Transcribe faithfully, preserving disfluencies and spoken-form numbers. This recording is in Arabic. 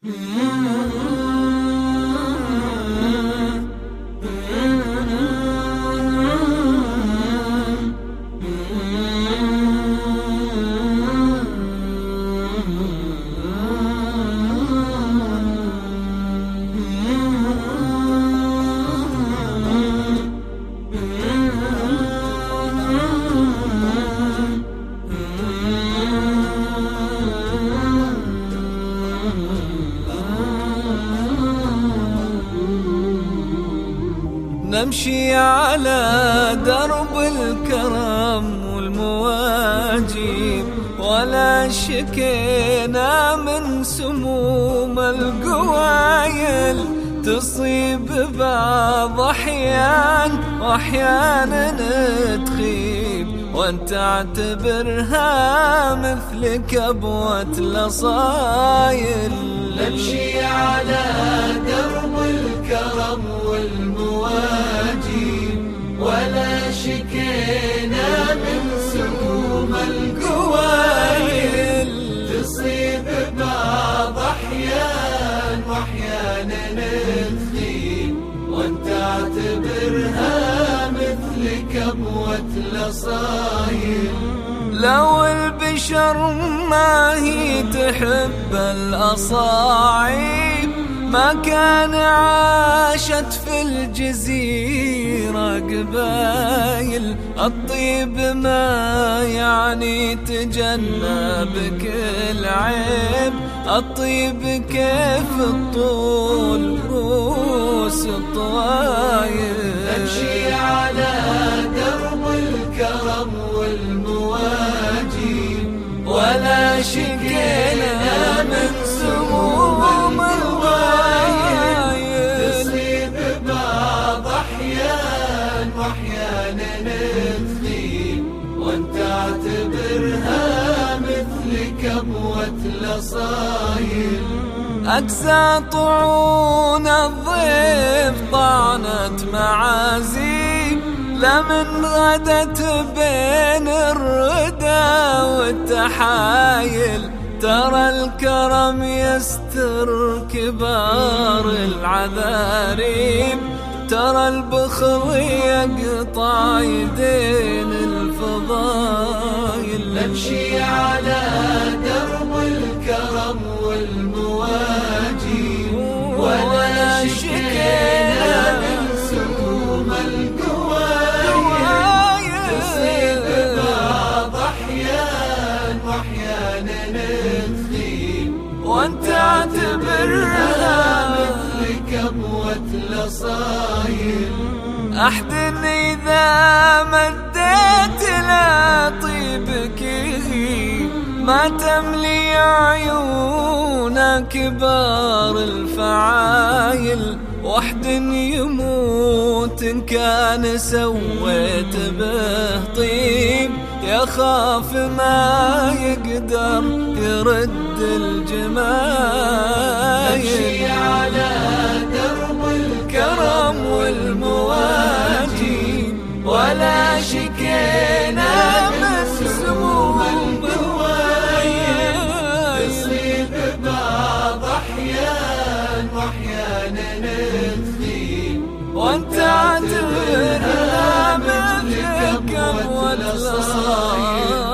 نمشي على درب الكرم والمواجيب، ولا شكينا من سموم القوايل، تصيب بعض أحيان وأحيانا تخيب، وانت تعتبرها مثل كبوة الأصايل. نمشي على درب الكرم والمواجيب، ولا شكينا من سموم القوايل، تصيب بعض أحيان وأحيانا تخيب، وانت تعتبرها مثل كبوة الأصايل. لو البشر ما هي تحب الأصاعيب، ما كان عاشت في الجزيرة قبايل. الطيب ما يعني تجنب كل عيب، الطيب كيف الطول روس الطوايل. نمشي على درب الكرم والمواجيب، ولا شكينا من سموم القوايل، تصيب بعض أحيان وأحيانا تخيب، وانت تعتبرها مثل كبوة الأصايل. أقسى طعون الضيف طعنت معازيب، لمن غدت بين الردى والتحايل. ترى الكرم يستر كبار العذاريب، ترى البخل يقطع يدين الفضايل. نمشي على درب الكرم والمواجيب، ولا شكينا من سموم القوايل، تصيب بعض أحيان وأحيانا تخيب، وانت تعتبرها مثل كبوة الأصايل. أحد إذا مديت لا طيبك يغيب، ما تملي عيون كبار الفعايل. وحد يموت إن كان سويت به طيب، يخاف ما يقدر يرد الجمايل. نمشي على درب الكرم والمواجيب، ولا شكينا من سموم القوايل، تصيب بعض أحيان وأحيانا تخيب، وانت تعتبرها مثل كبوة الأصايل.